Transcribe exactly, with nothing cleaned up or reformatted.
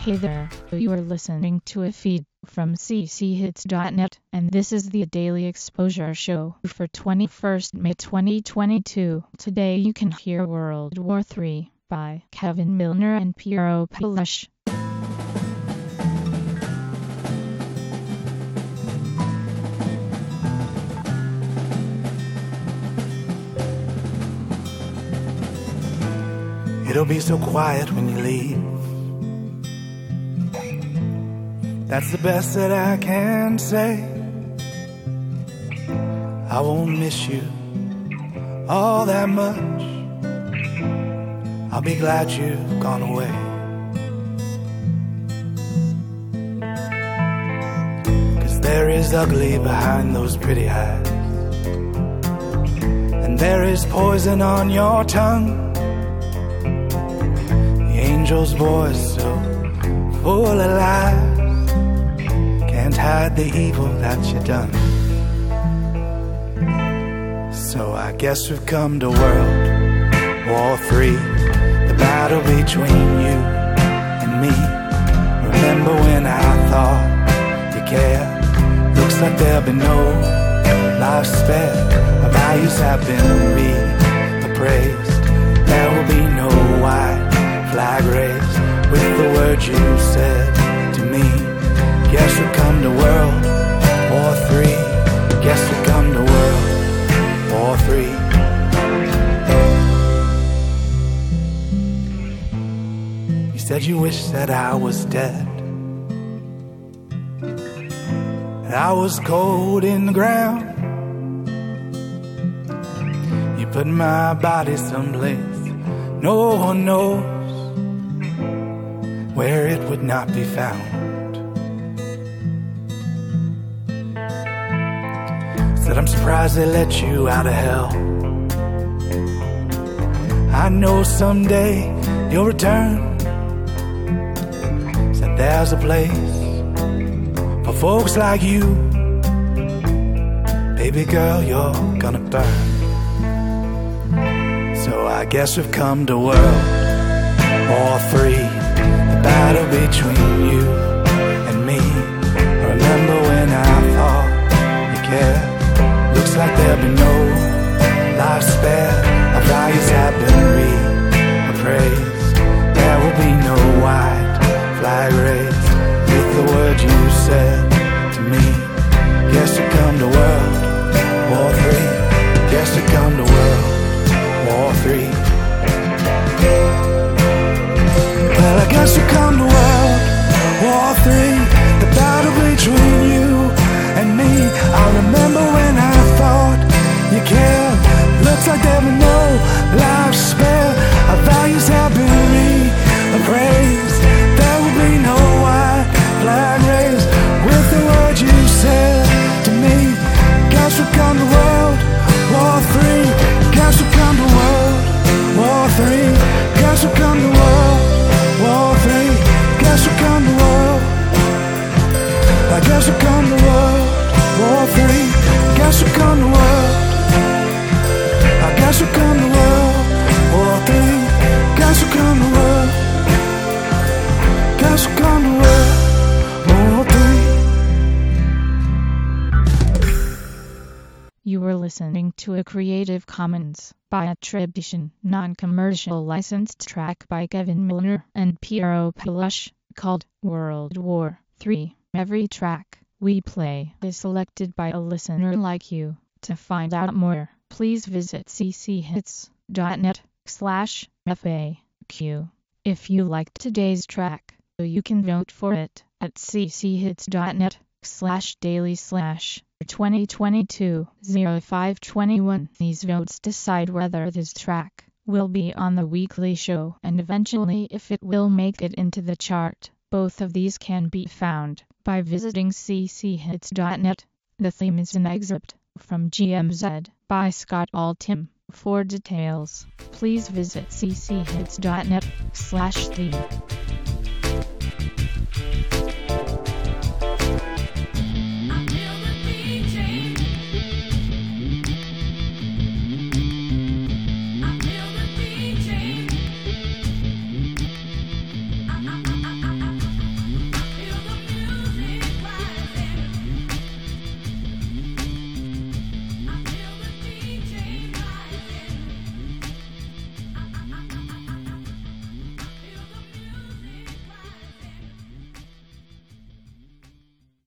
Hey there, you are listening to a feed from c c hits dot net, and this is the Daily Exposure Show for twenty-first May twenty twenty-two. Today you can hear World War three by Kevin Milner and Piero Palush. It'll be so quiet when you leave. That's the best that I can say. I won't miss you all that much. I'll be glad you've gone away. 'Cause there is ugly behind those pretty eyes, and there is poison on your tongue. The angel's voice so full of lies, can't hide the evil that you done. So I guess we've come to World War three, the battle between you and me. Remember when I thought you cared? Looks like there'll be no life spared. Our values have been reappraised. There will be no white flag raised with the words you said to me. Guess we come to World War three. Guess we come to World War three. You said you wish that I was dead, that I was cold in the ground. You put my body someplace no one knows, where it would not be found. Said I'm surprised they let you out of hell. I know someday you'll return. Said there's a place for folks like you. Baby girl, you're gonna burn. So I guess we've come to World War three, the battle between you and me. Remember when I thought you cared? Looks like there'll be no life spared. Our values have been reappraised. There will be no white flag raised with the words you said to me. Guess you come to World War three. Guess you come to World War three. Well, I guess you come to World War three, the battle between you and me. I remember when I thought you cared. Looks like there were no life spared. Our values have been reappraised. There will be no white flag raised with the words you said to me. Guess we come to World War three. Guess we come to World War three. Guess we come to World War three. Guess we come to World. I guess we come to World War three. Guess we come to World. I guess we come to World War three. Guess we come to World. Guess we come to World War three. You were listening to a Creative Commons by attribution, non-commercial licensed track by Kevin Milner and Piero Palush, called World War three. Every track we play is selected by a listener like you. To find out more, please visit c c hits dot net slash F A Q. If you liked today's track, you can vote for it at c c hits dot net slash daily slash twenty twenty-two oh five twenty-one. These votes decide whether this track will be on the weekly show and eventually if it will make it into the chart. Both of these can be found by visiting c c hits dot net. The theme is an excerpt from G M Z by Scott Altham. For details, please visit c c hits dot net slash theme.